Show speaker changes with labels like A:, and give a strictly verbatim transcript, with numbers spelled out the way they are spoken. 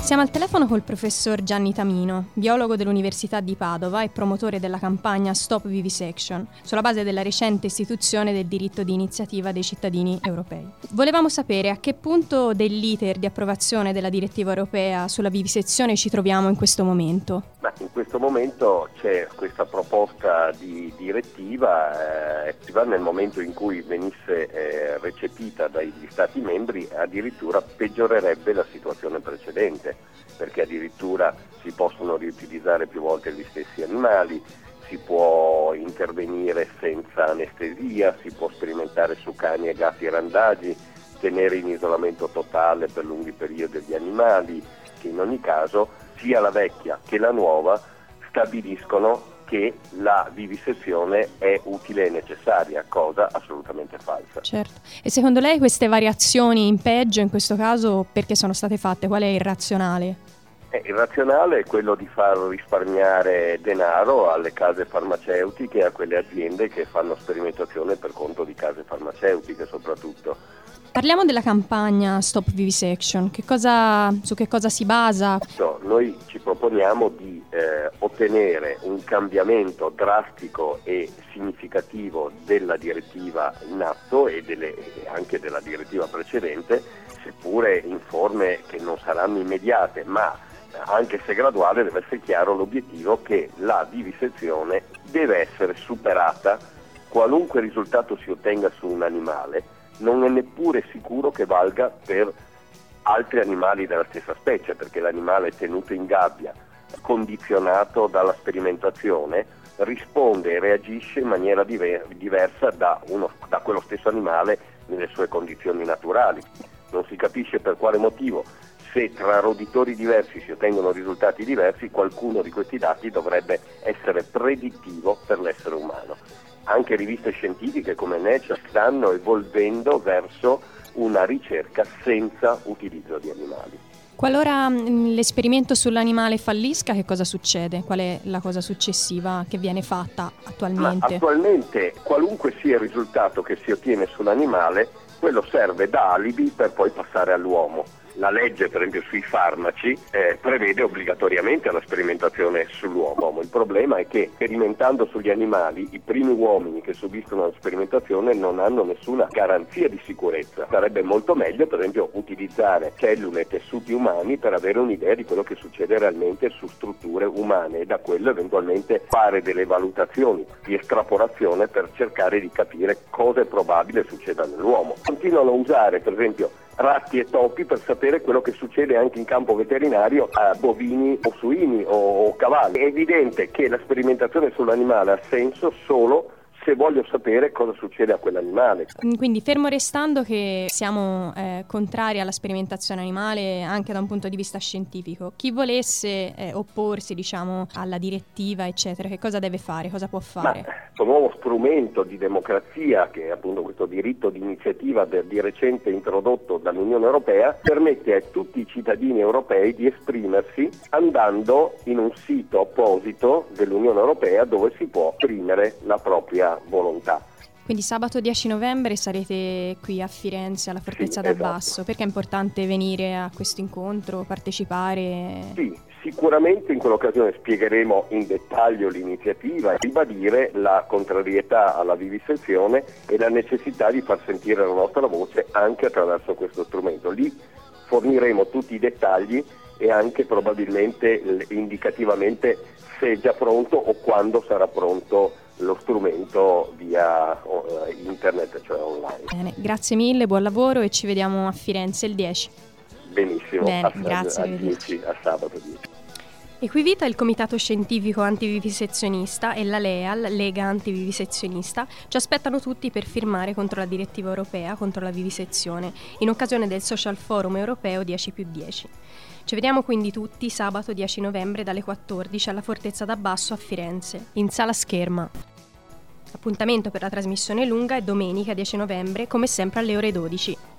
A: Siamo al telefono col professor Gianni Tamino, biologo dell'Università di Padova e promotore della campagna Stop Vivisection, sulla base della recente istituzione del diritto di iniziativa dei cittadini europei. Volevamo sapere a che punto dell'iter di approvazione della direttiva europea sulla vivisezione ci troviamo in questo momento.
B: Ma in questo momento c'è questa proposta di direttiva, eh, nel momento in cui venisse eh, recepita dagli Stati membri addirittura peggiorerebbe la situazione precedente, perché addirittura si possono riutilizzare più volte gli stessi animali, si può intervenire senza anestesia, si può sperimentare su cani e gatti randagi, tenere in isolamento totale per lunghi periodi gli animali, che in ogni caso sia la vecchia che la nuova stabiliscono che la vivisezione è utile e necessaria, cosa assolutamente falsa.
A: Certo. E secondo lei queste variazioni in peggio in questo caso perché sono state fatte? Qual è il razionale?
B: Eh, il razionale è quello di far risparmiare denaro alle case farmaceutiche e a quelle aziende che fanno sperimentazione per conto di case farmaceutiche soprattutto.
A: Parliamo della campagna Stop Vivisection. Che cosa, su che cosa si basa?
B: No, noi ci proponiamo di eh, ottenere un cambiamento drastico e significativo della direttiva in atto e delle, anche della direttiva precedente, seppure in forme che non saranno immediate, ma anche se graduale deve essere chiaro l'obiettivo che la vivisezione deve essere superata, qualunque risultato si ottenga su un animale. Non è neppure sicuro che valga per altri animali della stessa specie, perché l'animale tenuto in gabbia, condizionato dalla sperimentazione, risponde e reagisce in maniera diver- diversa da, uno, da quello stesso animale nelle sue condizioni naturali. Non si capisce per quale motivo, se tra roditori diversi si ottengono risultati diversi, qualcuno di questi dati dovrebbe essere predittivo per l'essere umano. Anche riviste scientifiche come Nature stanno evolvendo verso una ricerca senza utilizzo di animali.
A: Qualora mh, l'esperimento sull'animale fallisca, che cosa succede? Qual è la cosa successiva che viene fatta attualmente?
B: Ma attualmente, qualunque sia il risultato che si ottiene sull'animale, quello serve da alibi per poi passare all'uomo. La legge, per esempio, sui farmaci eh, prevede obbligatoriamente la sperimentazione sull'uomo. Il problema è che, sperimentando sugli animali, i primi uomini che subiscono la sperimentazione non hanno nessuna garanzia di sicurezza. Sarebbe molto meglio, per esempio, utilizzare cellule e tessuti umani per avere un'idea di quello che succede realmente su strutture umane e da quello eventualmente fare delle valutazioni di estrapolazione per cercare di capire cosa è probabile succeda nell'uomo. Continuano a usare, per esempio, ratti e topi per sapere quello che succede anche in campo veterinario a bovini o suini o, o cavalli. È evidente che la sperimentazione sull'animale ha senso solo se voglio sapere cosa succede a quell'animale.
A: Quindi fermo restando che siamo eh, contrari alla sperimentazione animale anche da un punto di vista scientifico, chi volesse eh, opporsi diciamo alla direttiva eccetera, che cosa deve fare, cosa può fare?
B: Ma questo nuovo strumento di democrazia, che è appunto questo diritto di iniziativa del, di recente introdotto dall'Unione Europea, permette a tutti i cittadini europei di esprimersi andando in un sito apposito dell'Unione Europea dove si può esprimere la propria volontà.
A: Quindi sabato dieci novembre sarete qui a Firenze alla Fortezza
B: Sì,
A: d'Abbasso.
B: esatto.
A: Perché è importante venire a questo incontro, partecipare?
B: Sì, sicuramente in quell'occasione spiegheremo in dettaglio l'iniziativa e ribadire la contrarietà alla vivisezione e la necessità di far sentire la nostra voce anche attraverso questo strumento. Lì forniremo tutti i dettagli e anche probabilmente indicativamente se è già pronto o quando sarà pronto lo strumento via uh, internet, cioè online.
A: Bene, grazie mille, buon lavoro e ci vediamo a Firenze il dieci.
B: Benissimo,
A: Bene,
B: a,
A: grazie,
B: a, dieci, a sabato dieci.
A: Equivita, il Comitato Scientifico Antivivisezionista e la LEAL, Lega Antivivisezionista, ci aspettano tutti per firmare contro la direttiva europea contro la vivisezione in occasione del Social Forum Europeo dieci più dieci. Ci vediamo quindi tutti sabato dieci novembre dalle quattordici alla Fortezza d'Abbasso a Firenze, in sala scherma. Appuntamento per la trasmissione lunga è domenica dieci novembre, come sempre alle ore dodici.